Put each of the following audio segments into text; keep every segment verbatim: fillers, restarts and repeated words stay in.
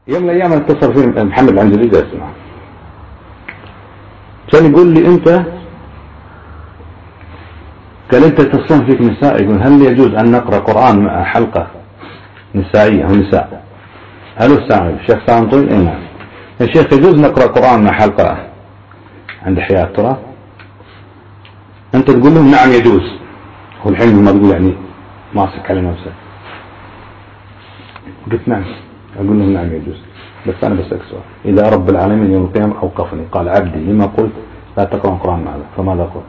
يوم من الايام اتصل فيه محمد العنزلي قال اسمع، كان يقول لي انت قال انت تصوم فيك نساء، يقول هل يجوز ان نقرا قران مع حلقه نسائيه او نساء؟ هل الساعه الشيخ سام طويل؟ اي نعم يا شيخ، يجوز نقرا قران مع حلقه عند حياه ترى؟ انت تقول لهم نعم يجوز، هو الحين ما تقول يعني ماسك على نفسه. قلت نعم، اقول لهم نعم يجوز، بس انا بسألك سؤال، اذا رب العالمين يوم القيامه اوقفني قال عبدي لما قلت لا تقرأ القرآن معنا، فماذا اقول؟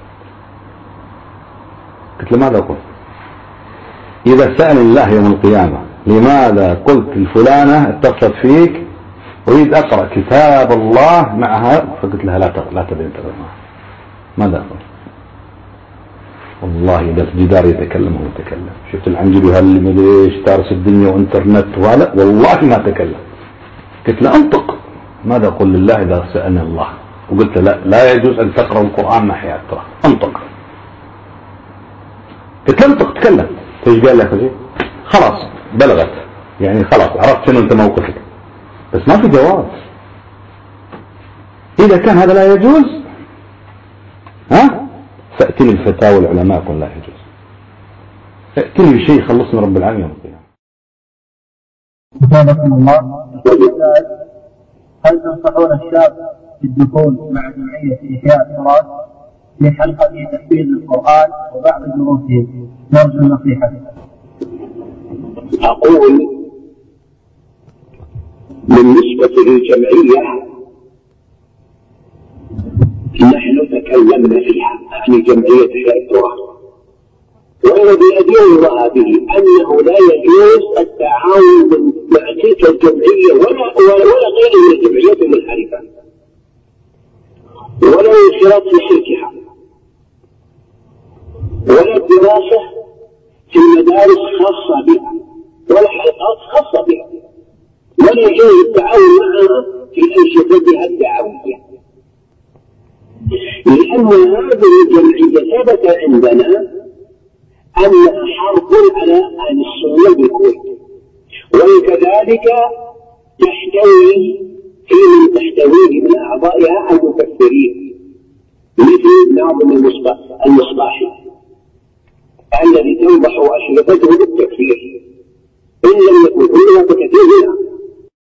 قلت له ماذا اقول؟ اذا سأل الله يوم القيامه لماذا قلت الفلانه اتصلت فيك اريد اقرأ كتاب الله معها، فقلت لها لا تقرأ لا تبين تقرأ معها، ماذا اقول؟ والله اذا الجدار يتكلم هو يتكلم. شفت العنجبي هل مدريش تارس الدنيا وانترنت وهذا، والله ما تكلم. قلت له انطق، ماذا اقول لله اذا سألني الله؟ وقلت له لا لا يجوز ان تقرأ القرآن مع حياة ترى، انطق. قلت له انطق تكلم. ايش قال لك؟ خلاص بلغت، يعني خلاص عرفت شنو انت موقفك، بس ما في جواب. اذا كان هذا لا يجوز ها فأتني الفتاوى العلماء قل لا يجوز، ائتني بشيء يخلصنا رب العالمين يوم القيامة. أثابكم الله. هل تنصحون الشاب بالدخول مع جمعية إحياء التراث في حلقة تحفيظ القرآن وبعض دروسه؟ نرجو النصيحة. أقول بالنسبة للجمعية نحن تكلمنا فيها في جمعية إحياء التراث، والذي أدينها به أنه لا يجوز التعاون مع تلك الجمعية ولا ولا غير من الجمعيات المنحرفة، ولا الانخراط في شركها، ولا الدراسة في المدارس خاصة بها، ولا حلقات خاصة بها، ولا يجوز التعاون معها في أنشطتها الدعوية، لأن هذه الجمعية ثبت عندنا أنها حرب على أهل السنة بالكويت، وكذلك تحتوي في من تحتويه من أعضائها المكفرين، مثل ناظم المصباحي الذي تنبح أشرطته بالتكفير إن لم يكن كلها فكثير منها.